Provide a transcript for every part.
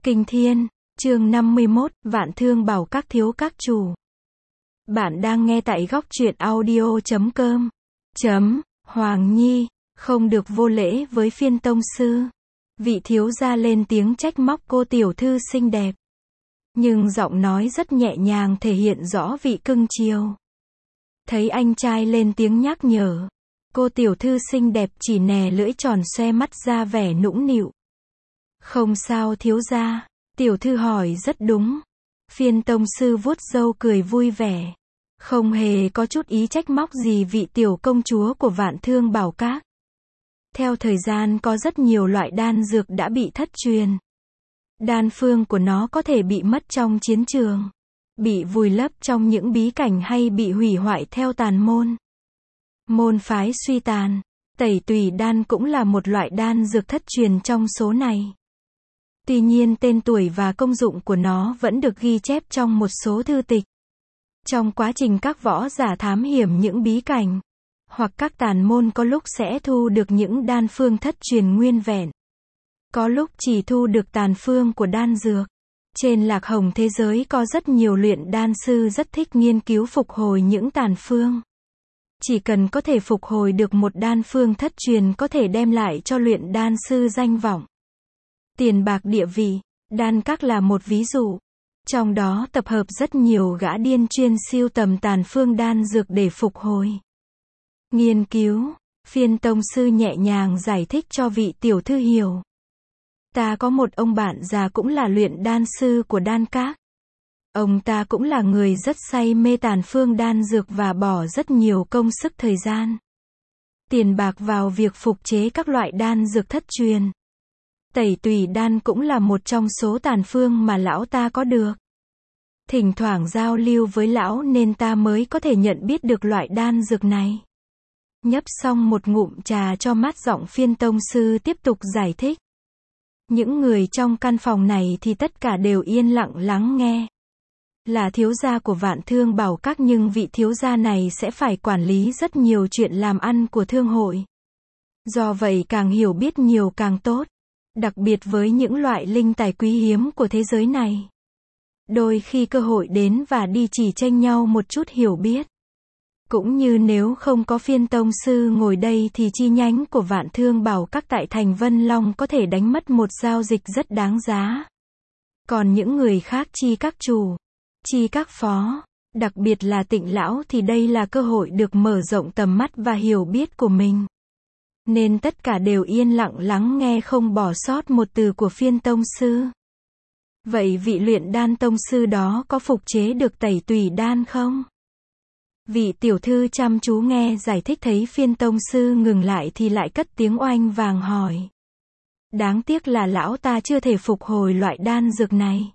Kinh Thiên, chương 51, Vạn Thương Bảo Các thiếu các chủ. Bạn đang nghe tại góc truyện audio.com. Hoàng Nhi, không được vô lễ với Phiên tông sư. Vị thiếu gia lên tiếng trách móc cô tiểu thư xinh đẹp. Nhưng giọng nói rất nhẹ nhàng thể hiện rõ vị cưng chiều. Thấy anh trai lên tiếng nhắc nhở, cô tiểu thư xinh đẹp chỉ nè lưỡi tròn xoe mắt ra vẻ nũng nịu. Không sao thiếu gia, tiểu thư hỏi rất đúng. Phiên tông sư vuốt râu cười vui vẻ. Không hề có chút ý trách móc gì vị tiểu công chúa của Vạn Thương Bảo Các. Theo thời gian có rất nhiều loại đan dược đã bị thất truyền. Đan phương của nó có thể bị mất trong chiến trường, bị vùi lấp trong những bí cảnh hay bị hủy hoại theo tàn môn. Môn phái suy tàn, tẩy tùy đan cũng là một loại đan dược thất truyền trong số này. Tuy nhiên tên tuổi và công dụng của nó vẫn được ghi chép trong một số thư tịch. Trong quá trình các võ giả thám hiểm những bí cảnh, hoặc các tàn môn có lúc sẽ thu được những đan phương thất truyền nguyên vẹn. Có lúc chỉ thu được tàn phương của đan dược. Trên lạc hồng thế giới có rất nhiều luyện đan sư rất thích nghiên cứu phục hồi những tàn phương. Chỉ cần có thể phục hồi được một đan phương thất truyền có thể đem lại cho luyện đan sư danh vọng, tiền bạc địa vị. Đan các là một ví dụ. Trong đó tập hợp rất nhiều gã điên chuyên sưu tầm tàn phương đan dược để phục hồi, nghiên cứu. Phiên tông sư nhẹ nhàng giải thích cho vị tiểu thư hiểu. Ta có một ông bạn già cũng là luyện đan sư của đan các. Ông ta cũng là người rất say mê tàn phương đan dược và bỏ rất nhiều công sức thời gian, tiền bạc vào việc phục chế các loại đan dược thất truyền. Tẩy tùy đan cũng là một trong số tàn phương mà lão ta có được. Thỉnh thoảng giao lưu với lão nên ta mới có thể nhận biết được loại đan dược này. Nhấp xong một ngụm trà cho mát giọng phiên tông sư tiếp tục giải thích. Những người trong căn phòng này thì tất cả đều yên lặng lắng nghe. Là thiếu gia của Vạn Thương Bảo Các nhưng vị thiếu gia này sẽ phải quản lý rất nhiều chuyện làm ăn của thương hội. Do vậy càng hiểu biết nhiều càng tốt. Đặc biệt với những loại linh tài quý hiếm của thế giới này. Đôi khi cơ hội đến và đi chỉ tranh nhau một chút hiểu biết. Cũng như nếu không có phiên tông sư ngồi đây thì chi nhánh của Vạn Thương Bảo Các tại thành Vân Long có thể đánh mất một giao dịch rất đáng giá. Còn những người khác chi các chủ, chi các phó, đặc biệt là Tịnh lão thì đây là cơ hội được mở rộng tầm mắt và hiểu biết của mình. Nên tất cả đều yên lặng lắng nghe không bỏ sót một từ của phiên tông sư. Vậy vị luyện đan tông sư đó có phục chế được tẩy tùy đan không? Vị tiểu thư chăm chú nghe giải thích thấy phiên tông sư ngừng lại thì lại cất tiếng oanh vàng hỏi. Đáng tiếc là lão ta chưa thể phục hồi loại đan dược này.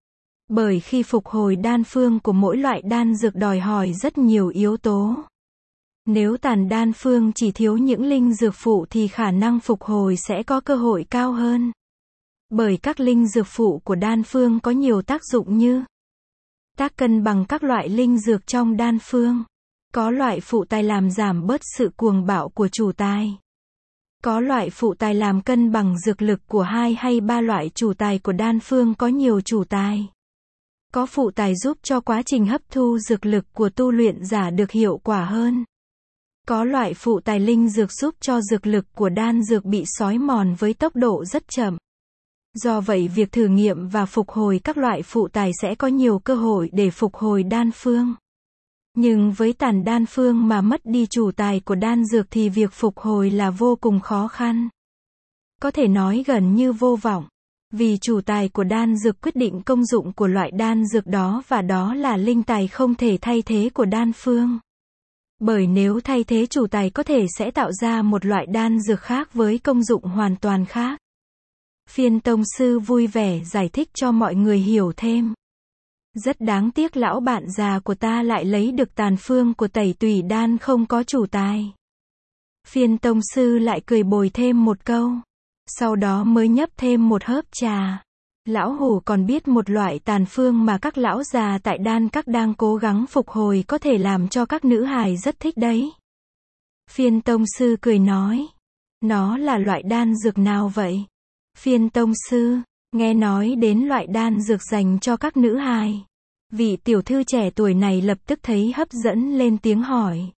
Bởi khi phục hồi đan phương của mỗi loại đan dược đòi hỏi rất nhiều yếu tố. Nếu tàn đan phương chỉ thiếu những linh dược phụ thì khả năng phục hồi sẽ có cơ hội cao hơn. Bởi các linh dược phụ của đan phương có nhiều tác dụng như tác cân bằng các loại linh dược trong đan phương. Có loại phụ tài làm giảm bớt sự cuồng bạo của chủ tài. Có loại phụ tài làm cân bằng dược lực của 2 hay 3 loại chủ tài của đan phương có nhiều chủ tài. Có phụ tài giúp cho quá trình hấp thu dược lực của tu luyện giả được hiệu quả hơn. Có loại phụ tài linh dược giúp cho dược lực của đan dược bị xói mòn với tốc độ rất chậm. Do vậy việc thử nghiệm và phục hồi các loại phụ tài sẽ có nhiều cơ hội để phục hồi đan phương. Nhưng với tàn đan phương mà mất đi chủ tài của đan dược thì việc phục hồi là vô cùng khó khăn. Có thể nói gần như vô vọng. Vì chủ tài của đan dược quyết định công dụng của loại đan dược đó và đó là linh tài không thể thay thế của đan phương. Bởi nếu thay thế chủ tài có thể sẽ tạo ra một loại đan dược khác với công dụng hoàn toàn khác. Phiên tông sư vui vẻ giải thích cho mọi người hiểu thêm. Rất đáng tiếc lão bạn già của ta lại lấy được tàn phương của tẩy tùy đan không có chủ tài. Phiên tông sư lại cười bồi thêm một câu. Sau đó mới nhấp thêm một hớp trà. Lão hủ còn biết một loại tàn phương mà các lão già tại đan các đang cố gắng phục hồi có thể làm cho các nữ hài rất thích đấy. Phiên tông sư cười nói. Nó là loại đan dược nào vậy? Phiên tông sư, Nghe nói đến loại đan dược dành cho các nữ hài. Vị tiểu thư trẻ tuổi này lập tức thấy hấp dẫn lên tiếng hỏi.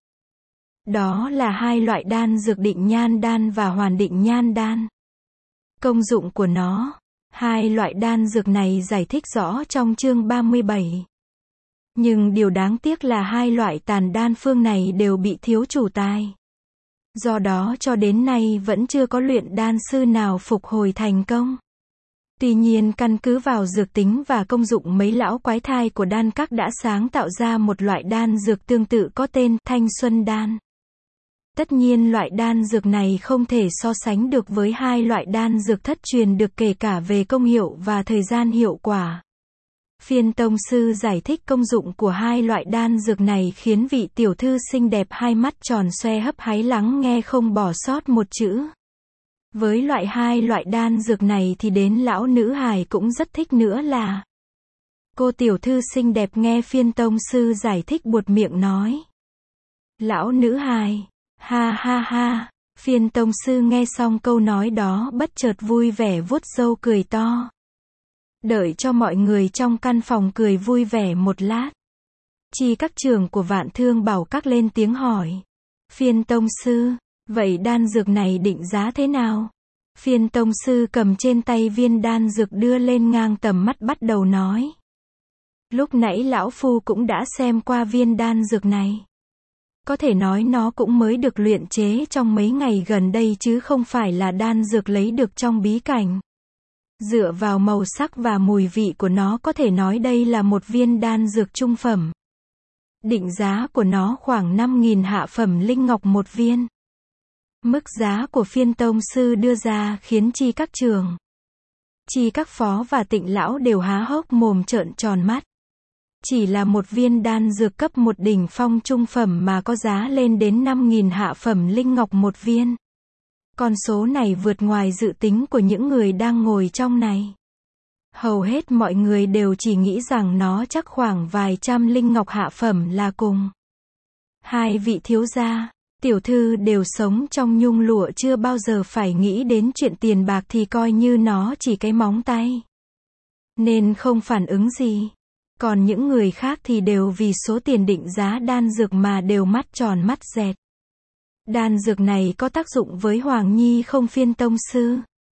Đó là hai loại đan dược định nhan đan và hoàn định nhan đan. Công dụng của nó. Hai loại đan dược này giải thích rõ trong chương 37. Nhưng điều đáng tiếc là hai loại tàn đan phương này đều bị thiếu chủ tài. Do đó cho đến nay vẫn chưa có luyện đan sư nào phục hồi thành công. Tuy nhiên căn cứ vào dược tính và công dụng mấy lão quái thai của đan các đã sáng tạo ra một loại đan dược tương tự có tên Thanh Xuân đan. Tất nhiên loại đan dược này không thể so sánh được với hai loại đan dược thất truyền được kể cả về công hiệu và thời gian hiệu quả. Phiên tông sư giải thích công dụng của hai loại đan dược này khiến vị tiểu thư xinh đẹp hai mắt tròn xoe hấp háy lắng nghe không bỏ sót một chữ. Với hai loại đan dược này thì đến lão nữ hài cũng rất thích nữa là. Cô tiểu thư xinh đẹp nghe phiên tông sư giải thích buột miệng nói. Lão nữ hài, ha ha ha, phiên tông sư nghe xong câu nói đó bất chợt vui vẻ vuốt râu cười to. Đợi cho mọi người trong căn phòng cười vui vẻ một lát. Chi các trưởng của Vạn Thương Bảo Các lên tiếng hỏi. Phiên tông sư, vậy đan dược này định giá thế nào? Phiên tông sư cầm trên tay viên đan dược đưa lên ngang tầm mắt bắt đầu nói. Lúc nãy lão phu cũng đã xem qua viên đan dược này. Có thể nói nó cũng mới được luyện chế trong mấy ngày gần đây chứ không phải là đan dược lấy được trong bí cảnh. Dựa vào màu sắc và mùi vị của nó có thể nói đây là một viên đan dược trung phẩm. Định giá của nó khoảng 5.000 hạ phẩm linh ngọc một viên. Mức giá của phiên tông sư đưa ra khiến Chi các trường, Chi các phó và Tịnh lão đều há hốc mồm trợn tròn mắt. Chỉ là một viên đan dược cấp một đỉnh phong trung phẩm mà có giá lên đến 5.000 hạ phẩm linh ngọc một viên. Con số này vượt ngoài dự tính của những người đang ngồi trong này. Hầu hết mọi người đều chỉ nghĩ rằng nó chắc khoảng vài trăm linh ngọc hạ phẩm là cùng. Hai vị thiếu gia, tiểu thư đều sống trong nhung lụa chưa bao giờ phải nghĩ đến chuyện tiền bạc thì coi như nó chỉ cái móng tay. Nên không phản ứng gì. Còn những người khác thì đều vì số tiền định giá đan dược mà đều mắt tròn mắt dẹt. Đan dược này có tác dụng với Hoàng Nhi không phiên tông sư?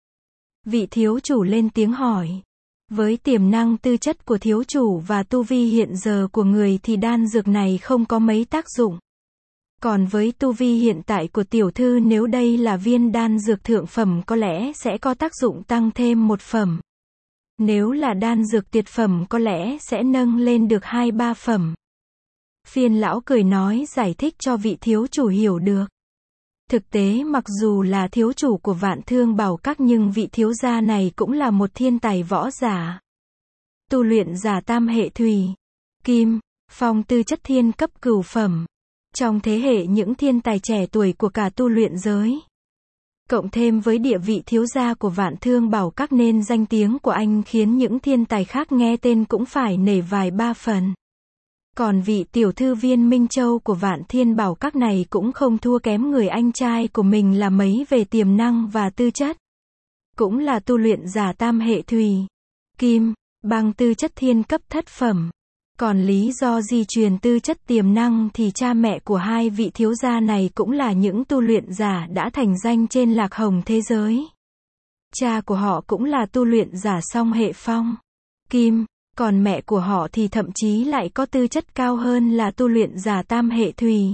Vị thiếu chủ lên tiếng hỏi. Với tiềm năng tư chất của thiếu chủ và tu vi hiện giờ của người thì đan dược này không có mấy tác dụng. Còn với tu vi hiện tại của tiểu thư nếu đây là viên đan dược thượng phẩm có lẽ sẽ có tác dụng tăng thêm một phẩm. Nếu là đan dược tuyệt phẩm có lẽ sẽ nâng lên được 2-3 phẩm. Phiên lão cười nói giải thích cho vị thiếu chủ hiểu được. Thực tế mặc dù là thiếu chủ của Vạn Thương Bảo Các nhưng vị thiếu gia này cũng là một thiên tài võ giả. Tu luyện giả tam hệ thủy, kim, phong tư chất thiên cấp cửu phẩm. Trong thế hệ những thiên tài trẻ tuổi của cả tu luyện giới. Cộng thêm với địa vị thiếu gia của Vạn Thương Bảo Các nên danh tiếng của anh khiến những thiên tài khác nghe tên cũng phải nể vài ba phần. Còn vị tiểu thư Viên Minh Châu của Vạn Thiên Bảo Các này cũng không thua kém người anh trai của mình là mấy về tiềm năng và tư chất. Cũng là tu luyện giả tam hệ thủy, kim, bằng tư chất thiên cấp thất phẩm. Còn lý do di truyền tư chất tiềm năng thì cha mẹ của hai vị thiếu gia này cũng là những tu luyện giả đã thành danh trên lạc hồng thế giới. Cha của họ cũng là tu luyện giả song hệ phong, kim, còn mẹ của họ thì thậm chí lại có tư chất cao hơn là tu luyện giả tam hệ thủy,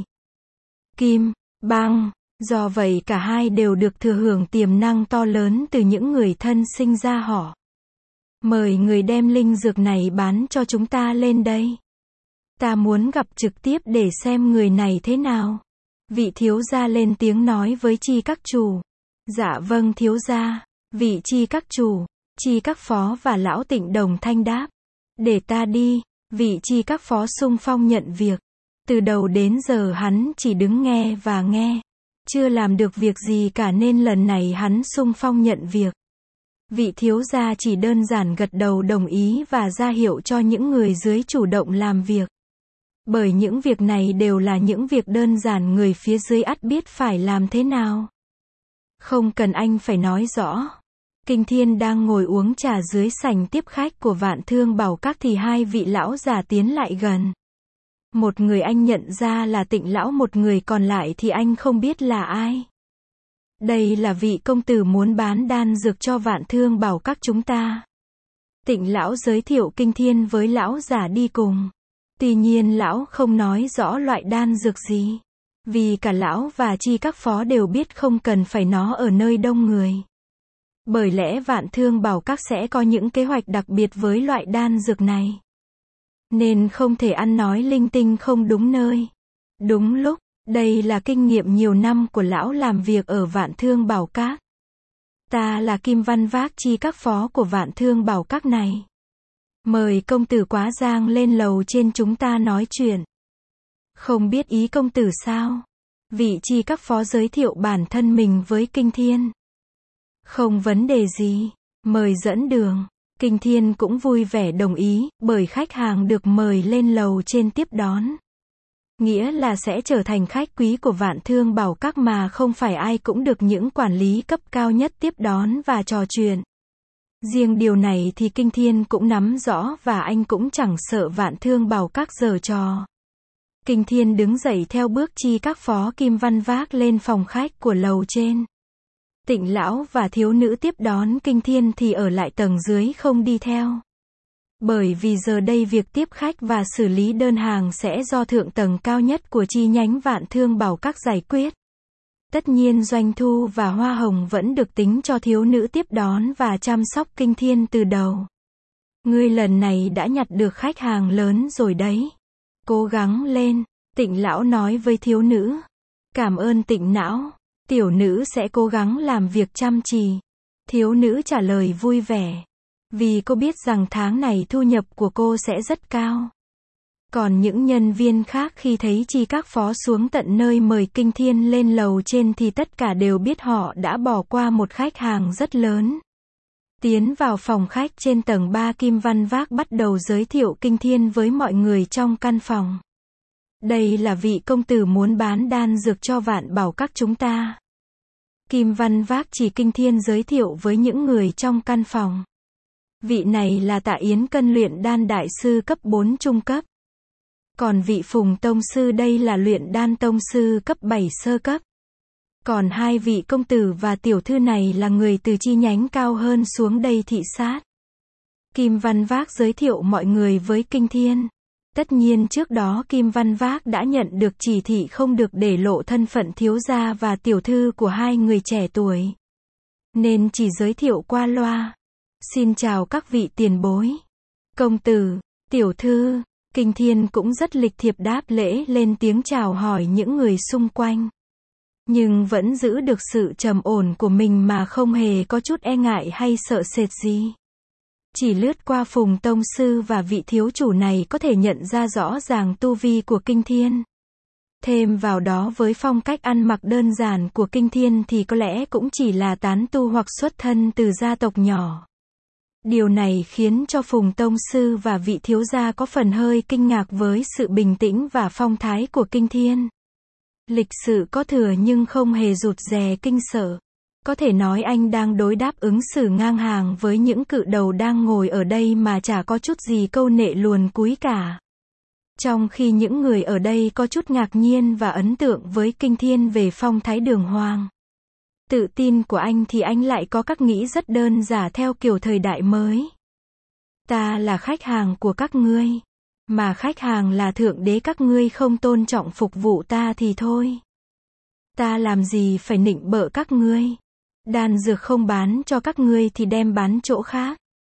kim, băng. Do vậy cả hai đều được thừa hưởng tiềm năng to lớn từ những người thân sinh ra họ. Mời người đem linh dược này bán cho chúng ta lên đây. Ta muốn gặp trực tiếp để xem người này thế nào. Vị thiếu gia lên tiếng nói với Chi các chủ. Dạ vâng thiếu gia. Vị Chi các chủ, Chi các phó và lão Tịnh đồng thanh đáp. Để ta đi. Vị Chi các phó xung phong nhận việc. Từ đầu đến giờ hắn chỉ đứng nghe và nghe. Chưa làm được việc gì cả nên lần này hắn xung phong nhận việc. Vị thiếu gia chỉ đơn giản gật đầu đồng ý và ra hiệu cho những người dưới chủ động làm việc. Bởi những việc này đều là những việc đơn giản người phía dưới ắt biết phải làm thế nào. Không cần anh phải nói rõ. Kinh Thiên đang ngồi uống trà dưới sảnh tiếp khách của Vạn Thương Bảo Các thì hai vị lão già tiến lại gần. Một người anh nhận ra là Tịnh lão, một người còn lại thì anh không biết là ai. Đây là vị công tử muốn bán đan dược cho Vạn Thương Bảo Các chúng ta. Tịnh lão giới thiệu Kinh Thiên với lão già đi cùng. Tuy nhiên lão không nói rõ loại đan dược gì. Vì cả lão và Chi Các Phó đều biết không cần phải nó ở nơi đông người. Bởi lẽ Vạn Thương Bảo Các sẽ có những kế hoạch đặc biệt với loại đan dược này. Nên không thể ăn nói linh tinh không đúng nơi. Đúng lúc, đây là kinh nghiệm nhiều năm của lão làm việc ở Vạn Thương Bảo Các. Ta là Kim Văn Vác, Chi Các Phó của Vạn Thương Bảo Các này. Mời công tử Quá Giang lên lầu trên chúng ta nói chuyện. Không biết ý công tử sao? Vị Chi Các Phó giới thiệu bản thân mình với Kinh Thiên. Không vấn đề gì, mời dẫn đường. Kinh Thiên cũng vui vẻ đồng ý, bởi khách hàng được mời lên lầu trên tiếp đón. Nghĩa là sẽ trở thành khách quý của Vạn Thương Bảo Các mà không phải ai cũng được những quản lý cấp cao nhất tiếp đón và trò chuyện. Riêng điều này thì Kinh Thiên cũng nắm rõ và anh cũng chẳng sợ Vạn Thương Bảo Các giở trò. Kinh Thiên đứng dậy theo bước Chi Các Phó Kim Văn Vác lên phòng khách của lầu trên. Tịnh lão và thiếu nữ tiếp đón Kinh Thiên thì ở lại tầng dưới không đi theo. Bởi vì giờ đây việc tiếp khách và xử lý đơn hàng sẽ do thượng tầng cao nhất của chi nhánh Vạn Thương Bảo Các giải quyết. Tất nhiên doanh thu và hoa hồng vẫn được tính cho thiếu nữ tiếp đón và chăm sóc Kinh Thiên từ đầu. Ngươi lần này đã nhặt được khách hàng lớn rồi đấy. Cố gắng lên, Tịnh lão nói với thiếu nữ. Cảm ơn Tịnh lão, tiểu nữ sẽ cố gắng làm việc chăm chỉ. Thiếu nữ trả lời vui vẻ. Vì cô biết rằng tháng này thu nhập của cô sẽ rất cao. Còn những nhân viên khác khi thấy Chi Các Phó xuống tận nơi mời Kinh Thiên lên lầu trên thì tất cả đều biết họ đã bỏ qua một khách hàng rất lớn. Tiến vào phòng khách trên tầng 3, Kim Văn Vác bắt đầu giới thiệu Kinh Thiên với mọi người trong căn phòng. Đây là vị công tử muốn bán đan dược cho Vạn Bảo Các chúng ta. Kim Văn Vác chỉ Kinh Thiên giới thiệu với những người trong căn phòng. Vị này là Tạ Yến Cân, luyện đan đại sư cấp 4 trung cấp. Còn vị Phùng tông sư đây là luyện đan tông sư cấp 7 sơ cấp. Còn hai vị công tử và tiểu thư này là người từ chi nhánh cao hơn xuống đây thị sát. Kim Văn Vác giới thiệu mọi người với Kinh Thiên. Tất nhiên trước đó Kim Văn Vác đã nhận được chỉ thị không được để lộ thân phận thiếu gia và tiểu thư của hai người trẻ tuổi. Nên chỉ giới thiệu qua loa. Xin chào các vị tiền bối. Công tử, tiểu thư. Kinh Thiên cũng rất lịch thiệp đáp lễ lên tiếng chào hỏi những người xung quanh. Nhưng vẫn giữ được sự trầm ổn của mình mà không hề có chút e ngại hay sợ sệt gì. Chỉ lướt qua Phùng tông sư và vị thiếu chủ này có thể nhận ra rõ ràng tu vi của Kinh Thiên. Thêm vào đó với phong cách ăn mặc đơn giản của Kinh Thiên thì có lẽ cũng chỉ là tán tu hoặc xuất thân từ gia tộc nhỏ. Điều này khiến cho Phùng tông sư và vị thiếu gia có phần hơi kinh ngạc với sự bình tĩnh và phong thái của Kinh Thiên. Lịch sự có thừa nhưng không hề rụt rè kinh sợ. Có thể nói anh đang đối đáp ứng xử ngang hàng với những cự đầu đang ngồi ở đây mà chả có chút gì câu nệ luồn cúi cả. Trong khi những người ở đây có chút ngạc nhiên và ấn tượng với Kinh Thiên về phong thái đường hoàng. Tự tin của anh thì anh lại có các nghĩ rất đơn giản theo kiểu thời đại mới. Ta là khách hàng của các ngươi. Mà khách hàng là thượng đế, các ngươi không tôn trọng phục vụ ta thì thôi. Ta làm gì phải nịnh bợ các ngươi. Đan dược không bán cho các ngươi thì đem bán chỗ khác.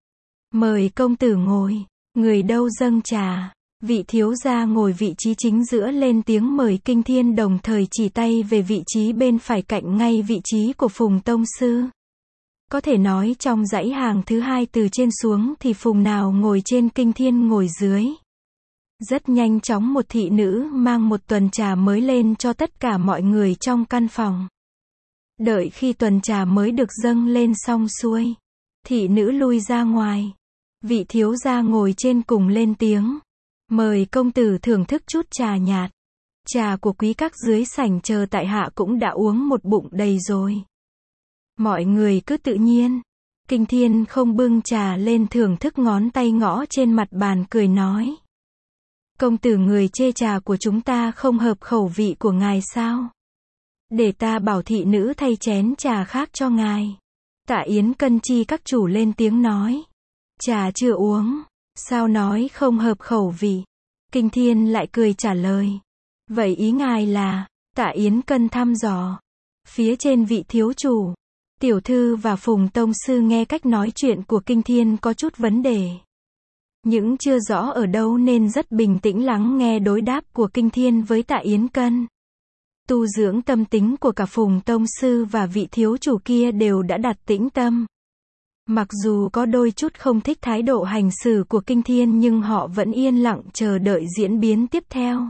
Mời công tử ngồi. Người đâu dâng trà. Vị thiếu gia ngồi vị trí chính giữa lên tiếng mời Kinh Thiên, đồng thời chỉ tay về vị trí bên phải cạnh ngay vị trí của Phùng tông sư. Có thể nói trong dãy hàng thứ hai từ trên xuống thì Phùng nào ngồi trên, Kinh Thiên ngồi dưới. Rất nhanh chóng một thị nữ mang một tuần trà mới lên cho tất cả mọi người trong căn phòng. Đợi khi tuần trà mới được dâng lên xong xuôi, thị nữ lui ra ngoài. Vị thiếu gia ngồi trên cùng lên tiếng. Mời công tử thưởng thức chút trà nhạt. Trà của quý các dưới sảnh chờ tại hạ cũng đã uống một bụng đầy rồi. Mọi người cứ tự nhiên. Kinh Thiên không bưng trà lên thưởng thức, ngón tay gõ trên mặt bàn cười nói. Công tử, người chê trà của chúng ta không hợp khẩu vị của ngài sao? Để ta bảo thị nữ thay chén trà khác cho ngài. Tạ Yến Cân chi các chủ lên tiếng nói. Trà chưa uống, sao nói không hợp khẩu vị? Kinh Thiên lại cười trả lời. Vậy ý ngài là? Tạ Yến Cân thăm dò. Phía trên vị thiếu chủ, tiểu thư và Phùng tông sư nghe cách nói chuyện của Kinh Thiên có chút vấn đề. Những chưa rõ ở đâu nên rất bình tĩnh lắng nghe đối đáp của Kinh Thiên với Tạ Yến Cân. Tu dưỡng tâm tính của cả Phùng tông sư và vị thiếu chủ kia đều đã đặt tĩnh tâm. Mặc dù có đôi chút không thích thái độ hành xử của Kinh Thiên nhưng họ vẫn yên lặng chờ đợi diễn biến tiếp theo.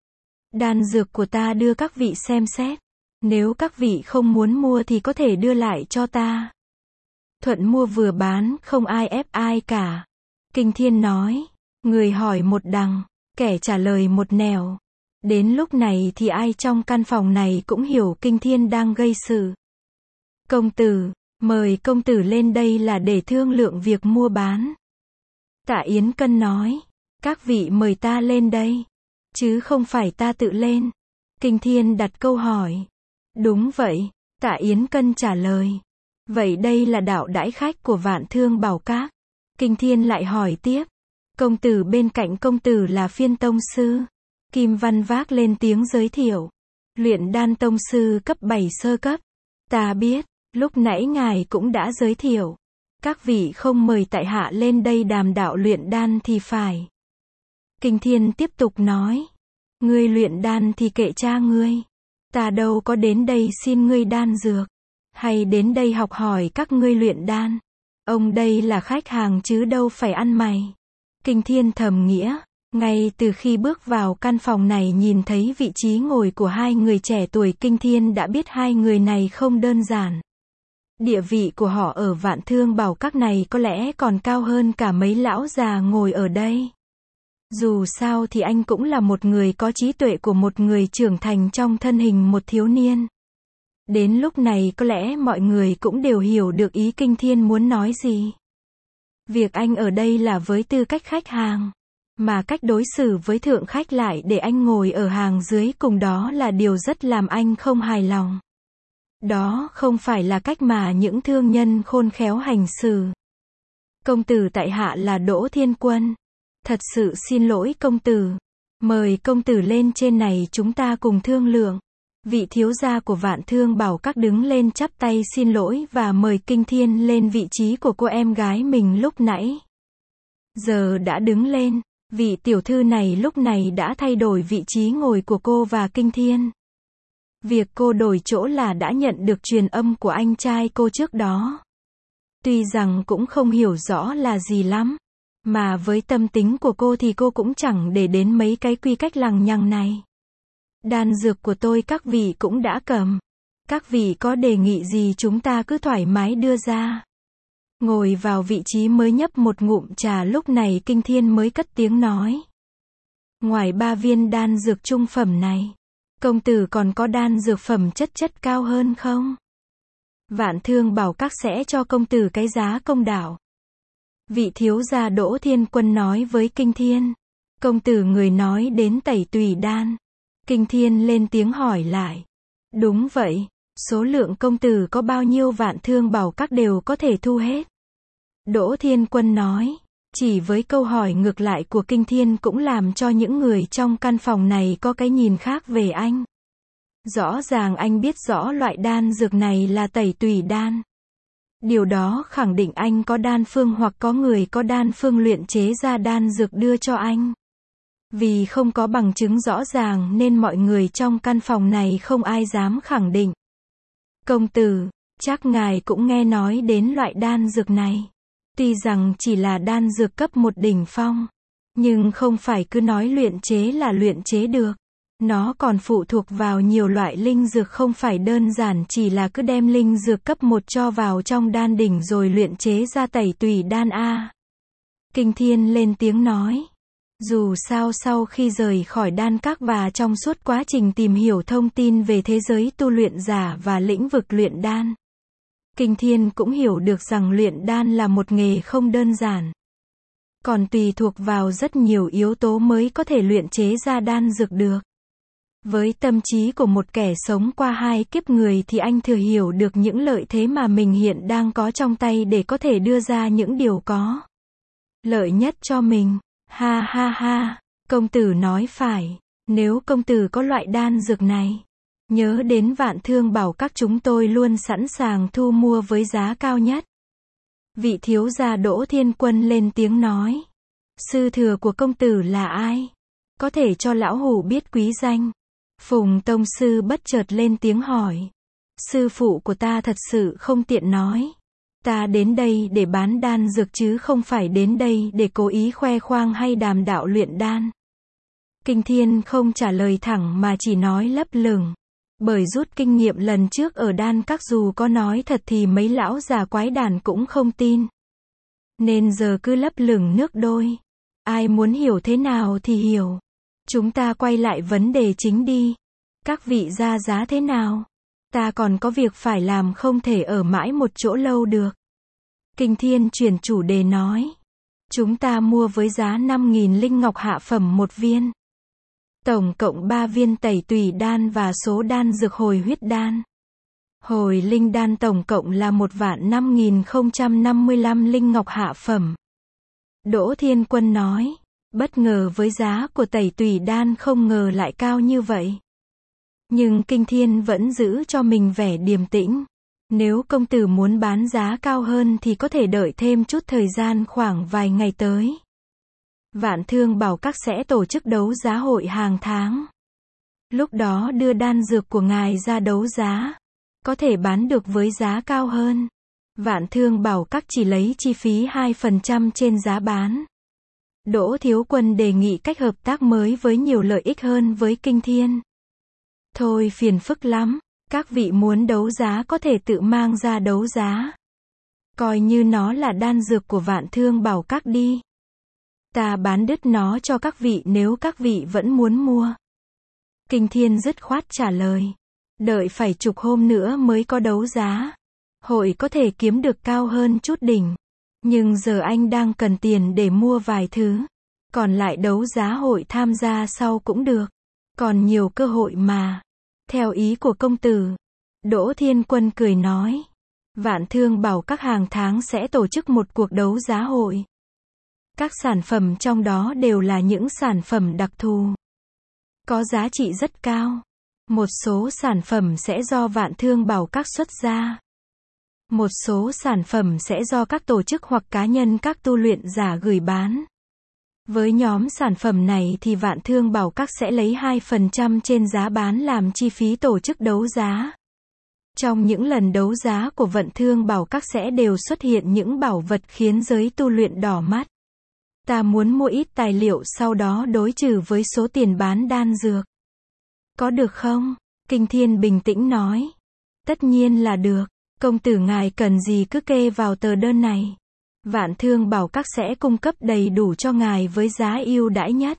Đan dược của ta đưa các vị xem xét. Nếu các vị không muốn mua thì có thể đưa lại cho ta. Thuận mua vừa bán, không ai ép ai cả. Kinh Thiên nói. Người hỏi một đằng, kẻ trả lời một nẻo. Đến lúc này thì ai trong căn phòng này cũng hiểu Kinh Thiên đang gây sự. Công tử, mời công tử lên đây là để thương lượng việc mua bán. Tạ Yến Cân nói. Các vị mời ta lên đây, chứ không phải ta tự lên. Kinh Thiên đặt câu hỏi. Đúng vậy, Tạ Yến Cân trả lời. Vậy đây là đạo đãi khách của Vạn Thương Bảo Các. Kinh Thiên lại hỏi tiếp. Công tử, bên cạnh công tử là Phiên tông sư. Kim Văn vác lên tiếng giới thiệu. Luyện đan tông sư cấp 7 sơ cấp. Ta biết, lúc nãy ngài cũng đã giới thiệu. Các vị không mời tại hạ lên đây đàm đạo luyện đan thì phải. Kinh Thiên tiếp tục nói. Ngươi luyện đan thì kệ cha ngươi. Ta đâu có đến đây xin ngươi đan dược, hay đến đây học hỏi các ngươi luyện đan. Ông đây là khách hàng chứ đâu phải ăn mày. Kinh Thiên thầm nghĩa. Ngay từ khi bước vào căn phòng này nhìn thấy vị trí ngồi của hai người trẻ tuổi, Kinh Thiên đã biết hai người này không đơn giản. Địa vị của họ ở Vạn Thương Bảo Các này có lẽ còn cao hơn cả mấy lão già ngồi ở đây. Dù sao thì anh cũng là một người có trí tuệ của một người trưởng thành trong thân hình một thiếu niên. Đến lúc này có lẽ mọi người cũng đều hiểu được ý Kinh Thiên muốn nói gì. Việc anh ở đây là với tư cách khách hàng, mà cách đối xử với thượng khách lại để anh ngồi ở hàng dưới cùng, đó là điều rất làm anh không hài lòng. Đó không phải là cách mà những thương nhân khôn khéo hành xử. Công tử, tại hạ là Đỗ Thiên Quân. Thật sự xin lỗi công tử. Mời công tử lên trên này chúng ta cùng thương lượng. Vị thiếu gia của Vạn Thương Bảo Các đứng lên chắp tay xin lỗi và mời Kinh Thiên lên vị trí của cô em gái mình lúc nãy. Giờ đã đứng lên, vị tiểu thư này lúc này đã thay đổi vị trí ngồi của cô và Kinh Thiên. Việc cô đổi chỗ là đã nhận được truyền âm của anh trai cô trước đó. Tuy rằng cũng không hiểu rõ là gì lắm, mà với tâm tính của cô thì cô cũng chẳng để đến mấy cái quy cách lằng nhằng này. Đan dược của tôi các vị cũng đã cầm. Các vị có đề nghị gì chúng ta cứ thoải mái đưa ra. Ngồi vào vị trí mới nhấp một ngụm trà, lúc này Kinh Thiên mới cất tiếng nói. Ngoài 3 viên đan dược trung phẩm này, công tử còn có đan dược phẩm chất cao hơn không? Vạn Thương Bảo Các sẽ cho công tử cái giá công đạo. Vị thiếu gia Đỗ Thiên Quân nói với Kinh Thiên. Công tử, người nói đến tẩy tùy đan. Kinh Thiên lên tiếng hỏi lại. Đúng vậy, số lượng công tử có bao nhiêu Vạn Thương Bảo Các đều có thể thu hết. Đỗ Thiên Quân nói. Chỉ với câu hỏi ngược lại của Kinh Thiên cũng làm cho những người trong căn phòng này có cái nhìn khác về anh. Rõ ràng anh biết rõ loại đan dược này là tẩy tùy đan. Điều đó khẳng định anh có đan phương hoặc có người có đan phương luyện chế ra đan dược đưa cho anh. Vì không có bằng chứng rõ ràng nên mọi người trong căn phòng này không ai dám khẳng định. Công tử, chắc ngài cũng nghe nói đến loại đan dược này. Tuy rằng chỉ là đan dược cấp 1 đỉnh phong, nhưng không phải cứ nói luyện chế là luyện chế được. Nó còn phụ thuộc vào nhiều loại linh dược, không phải đơn giản chỉ là cứ đem linh dược cấp 1 cho vào trong đan đỉnh rồi luyện chế ra tẩy tùy đan a. Kinh Thiên lên tiếng nói. Dù sao sau khi rời khỏi đan các và trong suốt quá trình tìm hiểu thông tin về thế giới tu luyện giả và lĩnh vực luyện đan, Kinh Thiên cũng hiểu được rằng luyện đan là một nghề không đơn giản. Còn tùy thuộc vào rất nhiều yếu tố mới có thể luyện chế ra đan dược được. Với tâm trí của một kẻ sống qua 2 kiếp người thì anh thừa hiểu được những lợi thế mà mình hiện đang có trong tay để có thể đưa ra những điều có lợi nhất cho mình. Ha ha ha, công tử nói phải, nếu công tử có loại đan dược này, nhớ đến Vạn Thương Bảo Các chúng tôi luôn sẵn sàng thu mua với giá cao nhất. Vị thiếu gia Đỗ Thiên Quân lên tiếng nói. Sư thừa của công tử là ai? Có thể cho lão hủ biết quý danh. Phùng tông sư bất chợt lên tiếng hỏi. Sư phụ của ta thật sự không tiện nói. Ta đến đây để bán đan dược chứ không phải đến đây để cố ý khoe khoang hay đàm đạo luyện đan. Kinh Thiên không trả lời thẳng mà chỉ nói lấp lửng. Bởi rút kinh nghiệm lần trước ở đan các dù có nói thật thì mấy lão già quái đản cũng không tin. Nên giờ cứ lấp lửng nước đôi. Ai muốn hiểu thế nào thì hiểu. Chúng ta quay lại vấn đề chính đi. Các vị ra giá thế nào? Ta còn có việc phải làm không thể ở mãi một chỗ lâu được. Kinh Thiên chuyển chủ đề nói. Chúng ta mua với giá 5.000 linh ngọc hạ phẩm một viên. Tổng cộng 3 viên tẩy tùy đan và số đan dược hồi huyết đan. Hồi linh đan tổng cộng là 1.055 linh ngọc hạ phẩm. Đỗ Thiên Quân nói. Bất ngờ với giá của tẩy tùy đan không ngờ lại cao như vậy. Nhưng Kinh Thiên vẫn giữ cho mình vẻ điềm tĩnh. Nếu công tử muốn bán giá cao hơn thì có thể đợi thêm chút thời gian khoảng vài ngày tới. Vạn Thương Bảo Các sẽ tổ chức đấu giá hội hàng tháng. Lúc đó đưa đan dược của ngài ra đấu giá. Có thể bán được với giá cao hơn. Vạn Thương Bảo Các chỉ lấy chi phí 2% trên giá bán. Đỗ Thiếu Quân đề nghị cách hợp tác mới với nhiều lợi ích hơn với Kinh Thiên. Thôi phiền phức lắm, các vị muốn đấu giá có thể tự mang ra đấu giá. Coi như nó là đan dược của Vạn Thương Bảo Các đi. Ta bán đứt nó cho các vị nếu các vị vẫn muốn mua. Kinh Thiên dứt khoát trả lời. Đợi phải chục hôm nữa mới có đấu giá. Hội có thể kiếm được cao hơn chút đỉnh. Nhưng giờ anh đang cần tiền để mua vài thứ. Còn lại đấu giá hội tham gia sau cũng được. Còn nhiều cơ hội mà. Theo ý của công tử. Đỗ Thiên Quân cười nói. Vạn Thương Bảo Các hàng tháng sẽ tổ chức một cuộc đấu giá hội. Các sản phẩm trong đó đều là những sản phẩm đặc thù. Có giá trị rất cao. Một số sản phẩm sẽ do Vạn Thương Bảo Các xuất ra. Một số sản phẩm sẽ do các tổ chức hoặc cá nhân các tu luyện giả gửi bán. Với nhóm sản phẩm này thì Vạn Thương Bảo Các sẽ lấy 2% trên giá bán làm chi phí tổ chức đấu giá. Trong những lần đấu giá của Vạn Thương Bảo Các sẽ đều xuất hiện những bảo vật khiến giới tu luyện đỏ mắt. Ta muốn mua ít tài liệu sau đó đối trừ với số tiền bán đan dược. Có được không? Kinh Thiên bình tĩnh nói. Tất nhiên là được. Công tử ngài cần gì cứ kê vào tờ đơn này. Vạn Thương Bảo Các sẽ cung cấp đầy đủ cho ngài với giá ưu đãi nhất.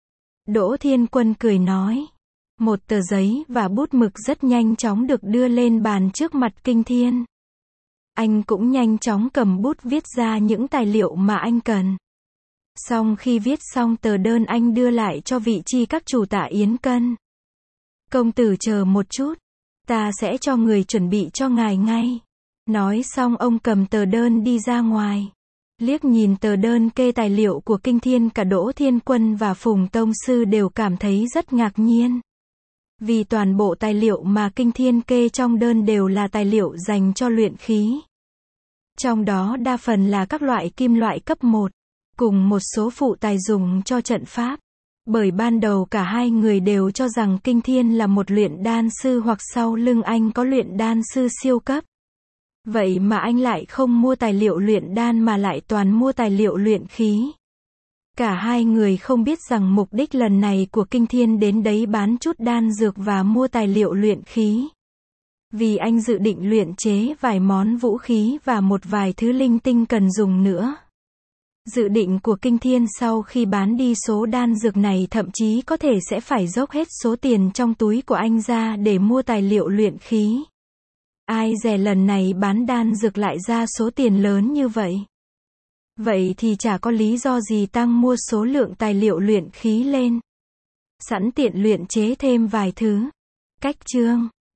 Đỗ Thiên Quân cười nói. Một tờ giấy và bút mực rất nhanh chóng được đưa lên bàn trước mặt Kinh Thiên. Anh cũng nhanh chóng cầm bút viết ra những tài liệu mà anh cần. Xong khi viết xong tờ đơn anh đưa lại cho vị chi các chủ Tạ Yến Cân. Công tử chờ một chút. Ta sẽ cho người chuẩn bị cho ngài ngay. Nói xong ông cầm tờ đơn đi ra ngoài. Liếc nhìn tờ đơn kê tài liệu của Kinh Thiên, cả Đỗ Thiên Quân và Phùng Tông Sư đều cảm thấy rất ngạc nhiên. Vì toàn bộ tài liệu mà Kinh Thiên kê trong đơn đều là tài liệu dành cho luyện khí. Trong đó đa phần là các loại kim loại cấp 1, cùng một số phụ tài dùng cho trận pháp. Bởi ban đầu cả hai người đều cho rằng Kinh Thiên là một luyện đan sư hoặc sau lưng anh có luyện đan sư siêu cấp. Vậy mà anh lại không mua tài liệu luyện đan mà lại toàn mua tài liệu luyện khí. Cả hai người không biết rằng mục đích lần này của Kinh Thiên đến đấy bán chút đan dược và mua tài liệu luyện khí. Vì anh dự định luyện chế vài món vũ khí và một vài thứ linh tinh cần dùng nữa. Dự định của Kinh Thiên sau khi bán đi số đan dược này thậm chí có thể sẽ phải dốc hết số tiền trong túi của anh ra để mua tài liệu luyện khí. Ai dè lần này bán đan dược lại ra số tiền lớn như vậy. Vậy thì chả có lý do gì tăng mua số lượng tài liệu luyện khí lên. Sẵn tiện luyện chế thêm vài thứ. Cách chương